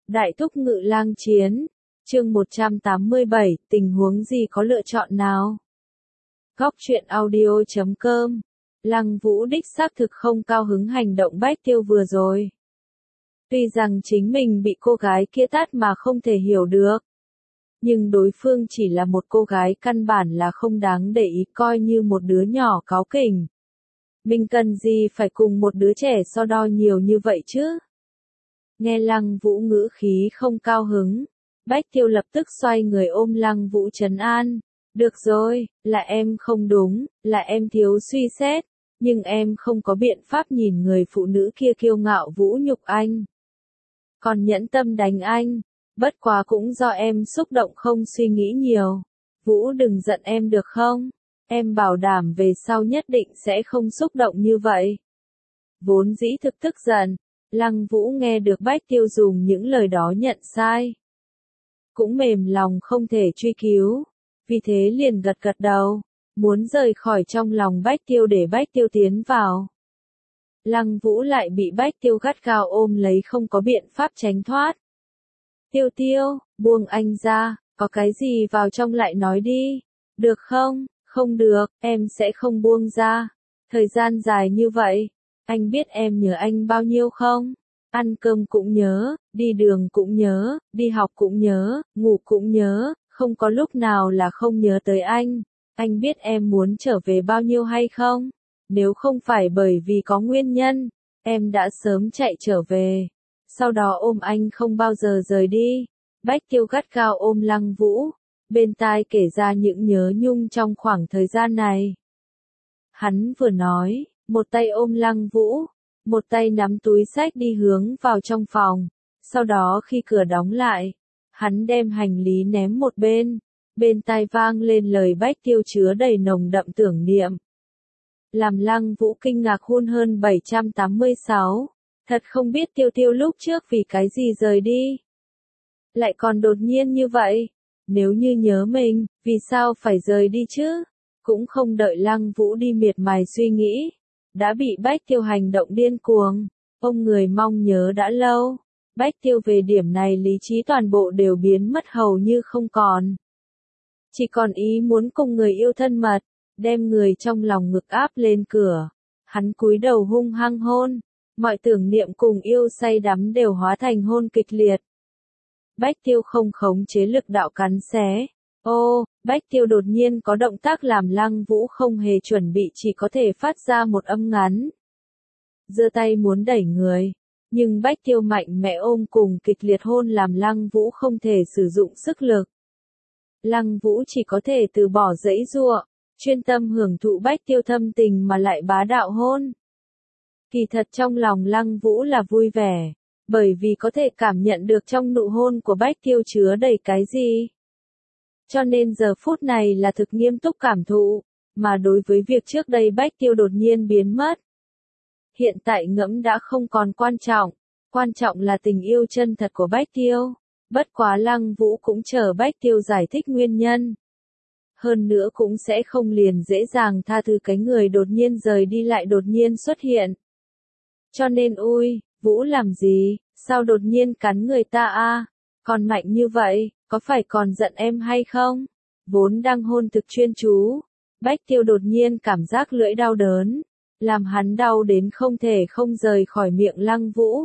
Đại thúc ngự lang chiến, chương 187, tình huống gì có lựa chọn nào? Góc truyện audio.com. Lăng Vũ đích xác thực không cao hứng hành động Bách Tiêu vừa rồi. Tuy rằng chính mình bị cô gái kia tát mà không thể hiểu được. Nhưng đối phương chỉ là một cô gái căn bản là không đáng để ý, coi như một đứa nhỏ cáu kỉnh. Mình cần gì phải cùng một đứa trẻ so đo nhiều như vậy chứ? Nghe Lăng Vũ ngữ khí không cao hứng, Bách Tiêu lập tức xoay người ôm Lăng Vũ trấn an. Được rồi, là em không đúng, là em thiếu suy xét, nhưng em không có biện pháp nhìn người phụ nữ kia kiêu ngạo vũ nhục anh. Còn nhẫn tâm đánh anh, bất quá cũng do em xúc động không suy nghĩ nhiều. Vũ đừng giận em được không? Em bảo đảm về sau nhất định sẽ không xúc động như vậy. Vốn dĩ thực tức giận, Lăng Vũ nghe được Bách Tiêu dùng những lời đó nhận sai. Cũng mềm lòng không thể truy cứu, vì thế liền gật gật đầu, muốn rời khỏi trong lòng Bách Tiêu để Bách Tiêu tiến vào. Lăng Vũ lại bị Bách Tiêu gắt gao ôm lấy không có biện pháp tránh thoát. Tiêu Tiêu, buông anh ra, có cái gì vào trong lại nói đi, được không? Không được, em sẽ không buông ra. Thời gian dài như vậy, anh biết em nhớ anh bao nhiêu không? Ăn cơm cũng nhớ, đi đường cũng nhớ, đi học cũng nhớ, ngủ cũng nhớ, không có lúc nào là không nhớ tới anh. Anh biết em muốn trở về bao nhiêu hay không? Nếu không phải bởi vì có nguyên nhân, em đã sớm chạy trở về. Sau đó ôm anh không bao giờ rời đi. Bách Tiêu gắt gao ôm Lăng Vũ, bên tai kể ra những nhớ nhung trong khoảng thời gian này. Hắn vừa nói, một tay ôm Lăng Vũ, một tay nắm túi xách đi hướng vào trong phòng. Sau đó khi cửa đóng lại, hắn đem hành lý ném một bên tai vang lên lời Bách Tiêu chứa đầy nồng đậm tưởng niệm. Làm Lăng Vũ kinh ngạc hun hơn 786, thật không biết Tiêu Tiêu lúc trước vì cái gì rời đi. Lại còn đột nhiên như vậy, nếu như nhớ mình, vì sao phải rời đi chứ? Cũng không đợi Lăng Vũ đi miệt mài suy nghĩ, đã bị Bách Tiêu hành động điên cuồng, ông người mong nhớ đã lâu. Bách Tiêu về điểm này lý trí toàn bộ đều biến mất hầu như không còn. Chỉ còn ý muốn cùng người yêu thân mật, đem người trong lòng ngực áp lên cửa. Hắn cúi đầu hung hăng hôn, mọi tưởng niệm cùng yêu say đắm đều hóa thành hôn kịch liệt. Bách Tiêu không khống chế lực đạo cắn xé. Bách Tiêu đột nhiên có động tác làm Lăng Vũ không hề chuẩn bị, chỉ có thể phát ra một âm ngắn. Giơ tay muốn đẩy người, nhưng Bách Tiêu mạnh mẽ ôm cùng kịch liệt hôn làm Lăng Vũ không thể sử dụng sức lực. Lăng Vũ chỉ có thể từ bỏ giãy giụa, chuyên tâm hưởng thụ Bách Tiêu thâm tình mà lại bá đạo hôn. Kỳ thật trong lòng Lăng Vũ là vui vẻ, bởi vì có thể cảm nhận được trong nụ hôn của Bách Tiêu chứa đầy cái gì. Cho nên giờ phút này là thực nghiêm túc cảm thụ, mà đối với việc trước đây Bách Tiêu đột nhiên biến mất. Hiện tại ngẫm đã không còn quan trọng là tình yêu chân thật của Bách Tiêu. Bất quá Lăng Vũ cũng chờ Bách Tiêu giải thích nguyên nhân. Hơn nữa cũng sẽ không liền dễ dàng tha thứ cái người đột nhiên rời đi lại đột nhiên xuất hiện. Cho nên Vũ làm gì, sao đột nhiên cắn người ta a? Còn mạnh như vậy, có phải còn giận em hay không? Vốn đang hôn thực chuyên chú, Bách Tiêu đột nhiên cảm giác lưỡi đau đớn, làm hắn đau đến không thể không rời khỏi miệng Lăng Vũ.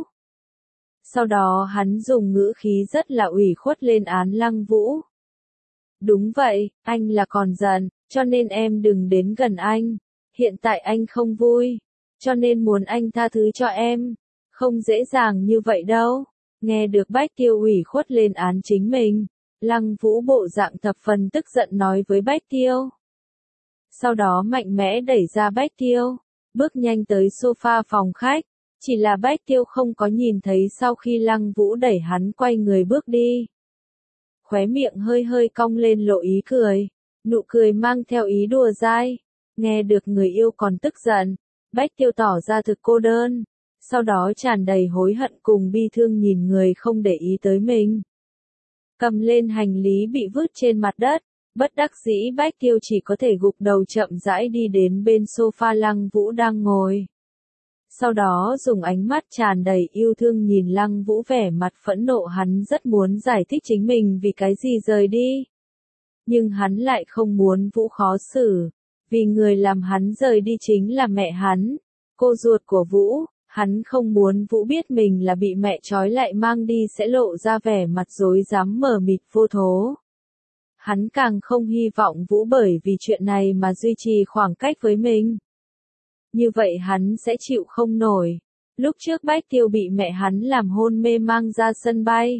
Sau đó hắn dùng ngữ khí rất là ủy khuất lên án Lăng Vũ. Đúng vậy, anh là còn giận, cho nên em đừng đến gần anh. Hiện tại anh không vui, cho nên muốn anh tha thứ cho em. Không dễ dàng như vậy đâu. Nghe được Bách Tiêu ủy khuất lên án chính mình, Lăng Vũ bộ dạng thập phần tức giận nói với Bách Tiêu. Sau đó mạnh mẽ đẩy ra Bách Tiêu, bước nhanh tới sofa phòng khách. Chỉ là Bách Tiêu không có nhìn thấy sau khi Lăng Vũ đẩy hắn quay người bước đi. Khóe miệng hơi hơi cong lên lộ ý cười, nụ cười mang theo ý đùa dai. Nghe được người yêu còn tức giận, Bách Tiêu tỏ ra thực cô đơn. Sau đó tràn đầy hối hận cùng bi thương nhìn người không để ý tới mình. Cầm lên hành lý bị vứt trên mặt đất, bất đắc dĩ Bách Tiêu chỉ có thể gục đầu chậm rãi đi đến bên sofa Lăng Vũ đang ngồi. Sau đó dùng ánh mắt tràn đầy yêu thương nhìn Lăng Vũ vẻ mặt phẫn nộ, hắn rất muốn giải thích chính mình vì cái gì rời đi. Nhưng hắn lại không muốn Vũ khó xử, vì người làm hắn rời đi chính là mẹ hắn, cô ruột của Vũ, hắn không muốn Vũ biết mình là bị mẹ trói lại mang đi sẽ lộ ra vẻ mặt rối rắm mờ mịt vô thố. Hắn càng không hy vọng Vũ bởi vì chuyện này mà duy trì khoảng cách với mình. Như vậy hắn sẽ chịu không nổi. Lúc trước Bách Tiêu bị mẹ hắn làm hôn mê mang ra sân bay.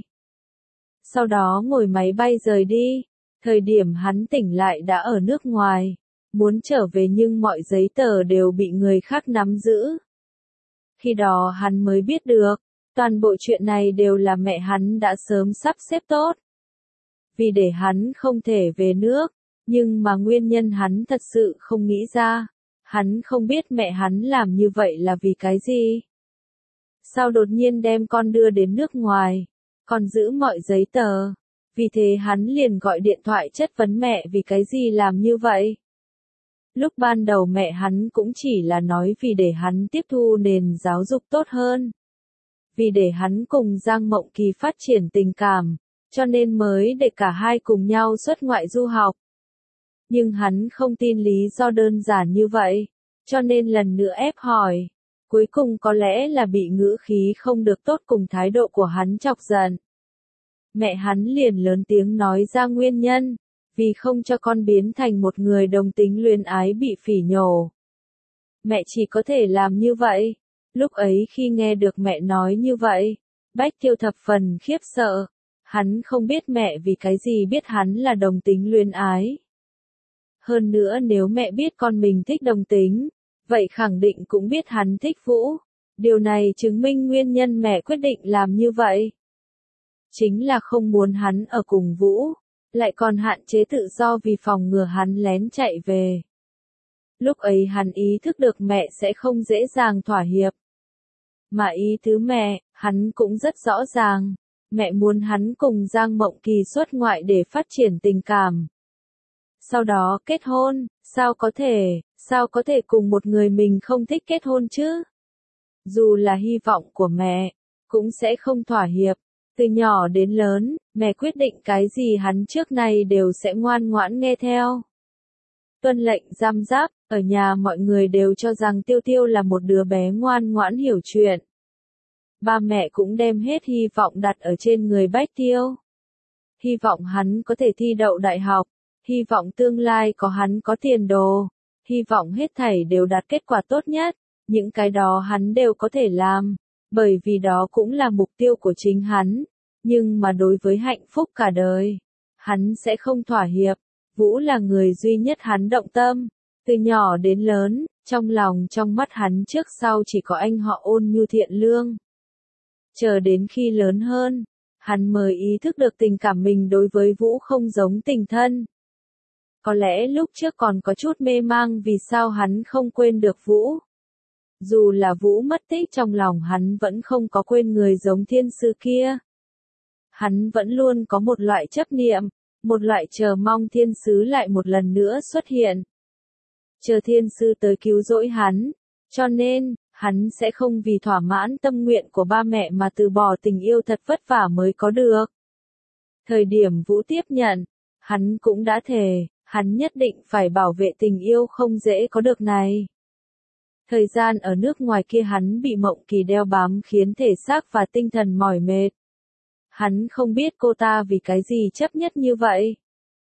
Sau đó ngồi máy bay rời đi. Thời điểm hắn tỉnh lại đã ở nước ngoài. Muốn trở về nhưng mọi giấy tờ đều bị người khác nắm giữ. Khi đó hắn mới biết được, toàn bộ chuyện này đều là mẹ hắn đã sớm sắp xếp tốt. Vì để hắn không thể về nước, nhưng mà nguyên nhân hắn thật sự không nghĩ ra. Hắn không biết mẹ hắn làm như vậy là vì cái gì. Sao đột nhiên đem con đưa đến nước ngoài, còn giữ mọi giấy tờ. Vì thế hắn liền gọi điện thoại chất vấn mẹ vì cái gì làm như vậy. Lúc ban đầu mẹ hắn cũng chỉ là nói vì để hắn tiếp thu nền giáo dục tốt hơn. Vì để hắn cùng Giang Mộng Kỳ phát triển tình cảm, cho nên mới để cả hai cùng nhau xuất ngoại du học. Nhưng hắn không tin lý do đơn giản như vậy, cho nên lần nữa ép hỏi. Cuối cùng có lẽ là bị ngữ khí không được tốt cùng thái độ của hắn chọc giận. Mẹ hắn liền lớn tiếng nói ra nguyên nhân, vì không cho con biến thành một người đồng tính luyến ái bị phỉ nhổ. Mẹ chỉ có thể làm như vậy. Lúc ấy khi nghe được mẹ nói như vậy, Bách Tiêu thập phần khiếp sợ. Hắn không biết mẹ vì cái gì biết hắn là đồng tính luyến ái. Hơn nữa nếu mẹ biết con mình thích đồng tính, vậy khẳng định cũng biết hắn thích Vũ. Điều này chứng minh nguyên nhân mẹ quyết định làm như vậy. Chính là không muốn hắn ở cùng Vũ, lại còn hạn chế tự do vì phòng ngừa hắn lén chạy về. Lúc ấy hắn ý thức được mẹ sẽ không dễ dàng thỏa hiệp. Mà ý tứ mẹ, hắn cũng rất rõ ràng. Mẹ muốn hắn cùng Giang Mộng Kỳ xuất ngoại để phát triển tình cảm. Sau đó kết hôn, sao có thể cùng một người mình không thích kết hôn chứ? Dù là hy vọng của mẹ, cũng sẽ không thỏa hiệp. Từ nhỏ đến lớn, mẹ quyết định cái gì hắn trước nay đều sẽ ngoan ngoãn nghe theo. Tuân lệnh giam giáp, ở nhà mọi người đều cho rằng Tiêu Tiêu là một đứa bé ngoan ngoãn hiểu chuyện. Ba mẹ cũng đem hết hy vọng đặt ở trên người Bách Tiêu. Hy vọng hắn có thể thi đậu đại học, hy vọng tương lai có hắn có tiền đồ, hy vọng hết thảy đều đạt kết quả tốt nhất, những cái đó hắn đều có thể làm, bởi vì đó cũng là mục tiêu của chính hắn, nhưng mà đối với hạnh phúc cả đời, hắn sẽ không thỏa hiệp. Vũ là người duy nhất hắn động tâm, từ nhỏ đến lớn, trong lòng trong mắt hắn trước sau chỉ có anh họ ôn nhu thiện lương. Chờ đến khi lớn hơn, hắn mới ý thức được tình cảm mình đối với Vũ không giống tình thân. Có lẽ lúc trước còn có chút mê mang vì sao hắn không quên được Vũ. Dù là Vũ mất tích trong lòng hắn vẫn không có quên người giống thiên sư kia. Hắn vẫn luôn có một loại chấp niệm, một loại chờ mong thiên sứ lại một lần nữa xuất hiện. Chờ thiên sư tới cứu rỗi hắn, cho nên, hắn sẽ không vì thỏa mãn tâm nguyện của ba mẹ mà từ bỏ tình yêu thật vất vả mới có được. Thời điểm Vũ tiếp nhận, hắn cũng đã thề, hắn nhất định phải bảo vệ tình yêu không dễ có được này. Thời gian ở nước ngoài kia hắn bị Mộng Kỳ đeo bám khiến thể xác và tinh thần mỏi mệt. Hắn không biết cô ta vì cái gì chấp nhất như vậy.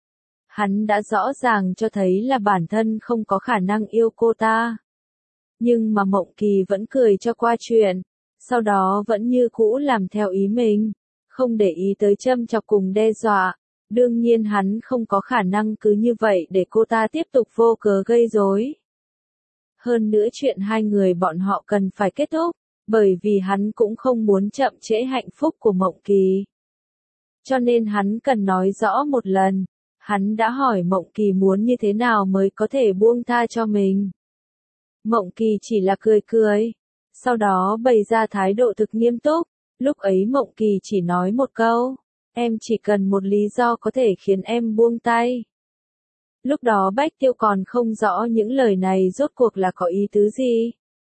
Hắn đã rõ ràng cho thấy là bản thân không có khả năng yêu cô ta. Nhưng mà Mộng Kỳ vẫn cười cho qua chuyện, sau đó vẫn như cũ làm theo ý mình, không để ý tới châm chọc cùng đe dọa. Đương nhiên hắn không có khả năng cứ như vậy để cô ta tiếp tục vô cớ gây rối. Hơn nữa chuyện hai người bọn họ cần phải kết thúc, bởi vì hắn cũng không muốn chậm trễ hạnh phúc của Mộng Kỳ. Cho nên hắn cần nói rõ một lần, hắn đã hỏi Mộng Kỳ muốn như thế nào mới có thể buông tha cho mình. Mộng Kỳ chỉ là cười cười, sau đó bày ra thái độ thực nghiêm túc, lúc ấy Mộng Kỳ chỉ nói một câu, em chỉ cần một lý do có thể khiến em buông tay. Lúc đó Bách Tiêu còn không rõ những lời này rốt cuộc là có ý tứ gì.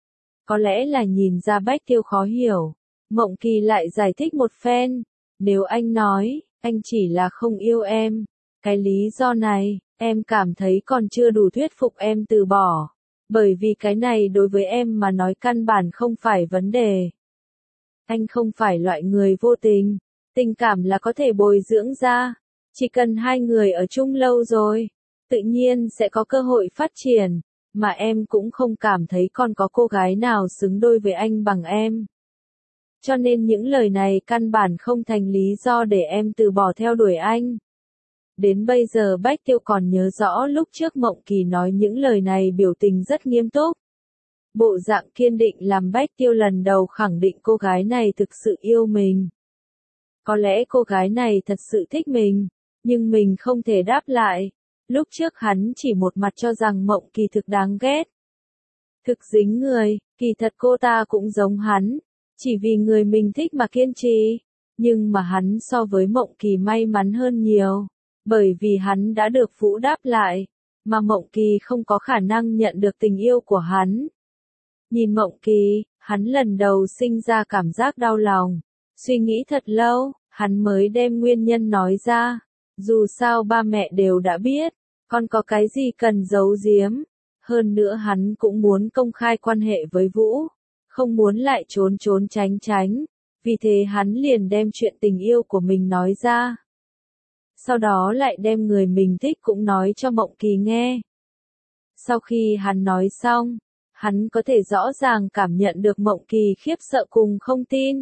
Có lẽ là nhìn ra Bách Tiêu khó hiểu, Mộng Kỳ lại giải thích một phen. Nếu anh nói, anh chỉ là không yêu em, cái lý do này, em cảm thấy còn chưa đủ thuyết phục em từ bỏ. Bởi vì cái này đối với em mà nói căn bản không phải vấn đề. Anh không phải loại người vô tình, tình cảm là có thể bồi dưỡng ra. Chỉ cần hai người ở chung lâu rồi, tự nhiên sẽ có cơ hội phát triển, mà em cũng không cảm thấy còn có cô gái nào xứng đôi với anh bằng em. Cho nên những lời này căn bản không thành lý do để em từ bỏ theo đuổi anh. Đến bây giờ Bách Tiêu còn nhớ rõ lúc trước Mộng Kỳ nói những lời này biểu tình rất nghiêm túc. Bộ dạng kiên định làm Bách Tiêu lần đầu khẳng định cô gái này thực sự yêu mình. Có lẽ cô gái này thật sự thích mình, nhưng mình không thể đáp lại. Lúc trước hắn chỉ một mặt cho rằng Mộng Kỳ thực đáng ghét. Thực dính người, kỳ thật cô ta cũng giống hắn, chỉ vì người mình thích mà kiên trì. Nhưng mà hắn so với Mộng Kỳ may mắn hơn nhiều, bởi vì hắn đã được Vũ đáp lại, mà Mộng Kỳ không có khả năng nhận được tình yêu của hắn. Nhìn Mộng Kỳ, hắn lần đầu sinh ra cảm giác đau lòng, suy nghĩ thật lâu, hắn mới đem nguyên nhân nói ra. Dù sao ba mẹ đều đã biết, còn có cái gì cần giấu giếm. Hơn nữa hắn cũng muốn công khai quan hệ với Vũ, không muốn lại trốn trốn tránh tránh, vì thế hắn liền đem chuyện tình yêu của mình nói ra. Sau đó lại đem người mình thích cũng nói cho Mộng Kỳ nghe. Sau khi hắn nói xong, hắn có thể rõ ràng cảm nhận được Mộng Kỳ khiếp sợ cùng không tin.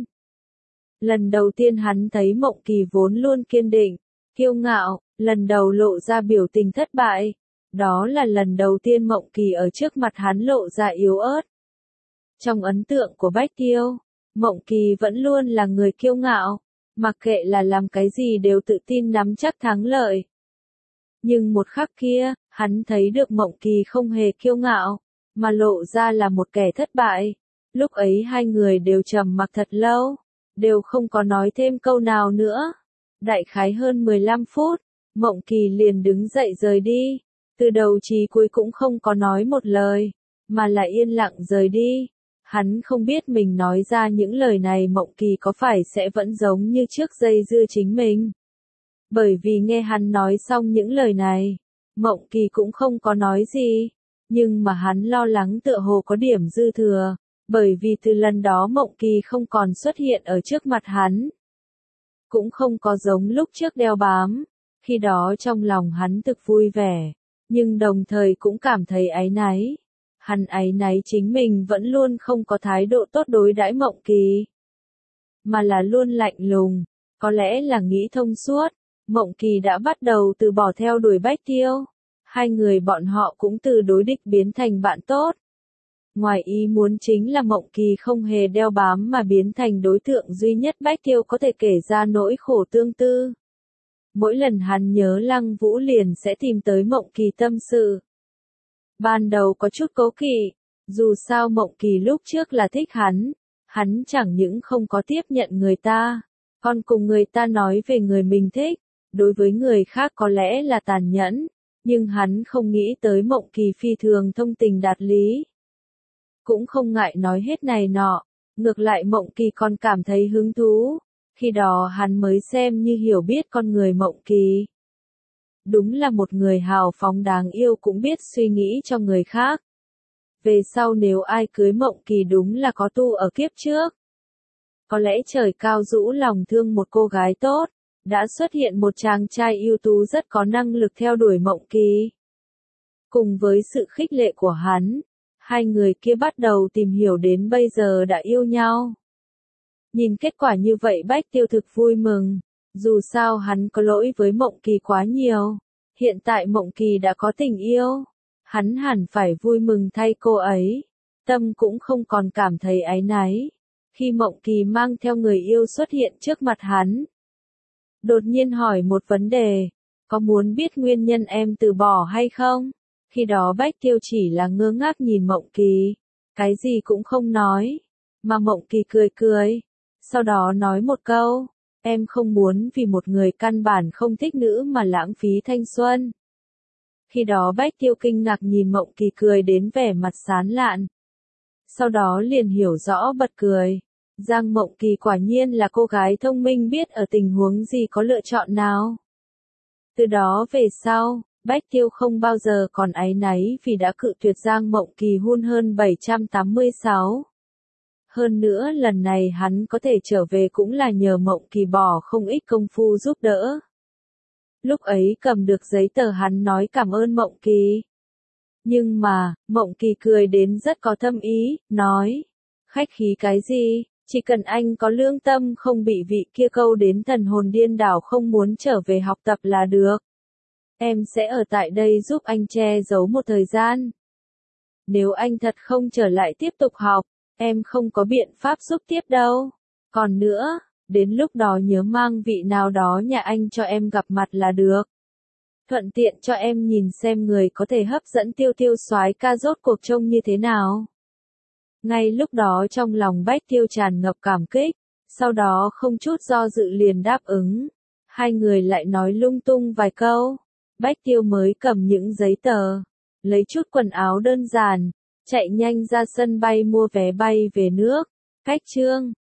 Lần đầu tiên hắn thấy Mộng Kỳ vốn luôn kiên định, kiêu ngạo, lần đầu lộ ra biểu tình thất bại. Đó là lần đầu tiên Mộng Kỳ ở trước mặt hắn lộ ra yếu ớt. Trong ấn tượng của Bách Tiêu, Mộng Kỳ vẫn luôn là người kiêu ngạo, mặc kệ là làm cái gì đều tự tin nắm chắc thắng lợi. Nhưng một khắc kia, hắn thấy được Mộng Kỳ không hề kiêu ngạo, mà lộ ra là một kẻ thất bại. Lúc ấy hai người đều trầm mặc thật lâu, đều không có nói thêm câu nào nữa. Đại khái hơn 15 phút, Mộng Kỳ liền đứng dậy rời đi, từ đầu chí cuối cũng không có nói một lời, mà là yên lặng rời đi. Hắn không biết mình nói ra những lời này Mộng Kỳ có phải sẽ vẫn giống như trước dây dưa chính mình. Bởi vì nghe hắn nói xong những lời này, Mộng Kỳ cũng không có nói gì, nhưng mà hắn lo lắng tựa hồ có điểm dư thừa, bởi vì từ lần đó Mộng Kỳ không còn xuất hiện ở trước mặt hắn. Cũng không có giống lúc trước đeo bám, khi đó trong lòng hắn thực vui vẻ, nhưng đồng thời cũng cảm thấy áy náy. Hắn áy náy chính mình vẫn luôn không có thái độ tốt đối đãi Mộng Kỳ, mà là luôn lạnh lùng, có lẽ là nghĩ thông suốt, Mộng Kỳ đã bắt đầu từ bỏ theo đuổi Bách Tiêu. Hai người bọn họ cũng từ đối địch biến thành bạn tốt. Ngoài ý muốn chính là Mộng Kỳ không hề đeo bám mà biến thành đối tượng duy nhất Bách Tiêu có thể kể ra nỗi khổ tương tư. Mỗi lần hắn nhớ Lăng Vũ liền sẽ tìm tới Mộng Kỳ tâm sự. Ban đầu có chút cố kỵ, dù sao Mộng Kỳ lúc trước là thích hắn chẳng những không có tiếp nhận người ta, còn cùng người ta nói về người mình thích, đối với người khác có lẽ là tàn nhẫn, nhưng hắn không nghĩ tới Mộng Kỳ phi thường thông tình đạt lý. Cũng không ngại nói hết này nọ, ngược lại Mộng Kỳ còn cảm thấy hứng thú, khi đó hắn mới xem như hiểu biết con người Mộng Kỳ. Đúng là một người hào phóng đáng yêu cũng biết suy nghĩ cho người khác. Về sau nếu ai cưới Mộng Kỳ đúng là có tu ở kiếp trước. Có lẽ trời cao rũ lòng thương một cô gái tốt, đã xuất hiện một chàng trai ưu tú rất có năng lực theo đuổi Mộng Kỳ. Cùng với sự khích lệ của hắn, hai người kia bắt đầu tìm hiểu đến bây giờ đã yêu nhau. Nhìn kết quả như vậy Bách Tiêu thực vui mừng, dù sao hắn có lỗi với Mộng Kỳ quá nhiều, hiện tại Mộng Kỳ đã có tình yêu, hắn hẳn phải vui mừng thay cô ấy, tâm cũng không còn cảm thấy áy náy. Khi Mộng Kỳ mang theo người yêu xuất hiện trước mặt hắn, đột nhiên hỏi một vấn đề, có muốn biết nguyên nhân em từ bỏ hay không? Khi đó Bách Tiêu chỉ là ngơ ngác nhìn Mộng Kỳ, cái gì cũng không nói, mà Mộng Kỳ cười cười, sau đó nói một câu, em không muốn vì một người căn bản không thích nữ mà lãng phí thanh xuân. Khi đó Bách Tiêu kinh ngạc nhìn Mộng Kỳ cười đến vẻ mặt sán lạn. sau đó liền hiểu rõ bật cười. Giang Mộng Kỳ quả nhiên là cô gái thông minh, biết ở tình huống gì có lựa chọn nào. Từ đó về sau, Bách Tiêu không bao giờ còn áy náy vì đã cự tuyệt Giang Mộng Kỳ hun hơn 786. Hơn nữa lần này hắn có thể trở về cũng là nhờ Mộng Kỳ bỏ không ít công phu giúp đỡ. Lúc ấy cầm được giấy tờ hắn nói cảm ơn Mộng Kỳ. Nhưng mà, Mộng Kỳ cười đến rất có thâm ý, nói, khách khí cái gì, chỉ cần anh có lương tâm không bị vị kia câu đến thần hồn điên đảo không muốn trở về học tập là được. Em sẽ ở tại đây giúp anh che giấu một thời gian. Nếu anh thật không trở lại tiếp tục học, em không có biện pháp giúp tiếp đâu. Còn nữa, đến lúc đó nhớ mang vị nào đó nhà anh cho em gặp mặt là được. Thuận tiện cho em nhìn xem người có thể hấp dẫn Tiêu Tiêu soái ca rốt cuộc trông như thế nào. Ngay lúc đó trong lòng Bách Tiêu tràn ngập cảm kích, sau đó không chút do dự liền đáp ứng. Hai người lại nói lung tung vài câu. Bách Tiêu mới cầm những giấy tờ, lấy chút quần áo đơn giản, chạy nhanh ra sân bay mua vé bay về nước. Cách chương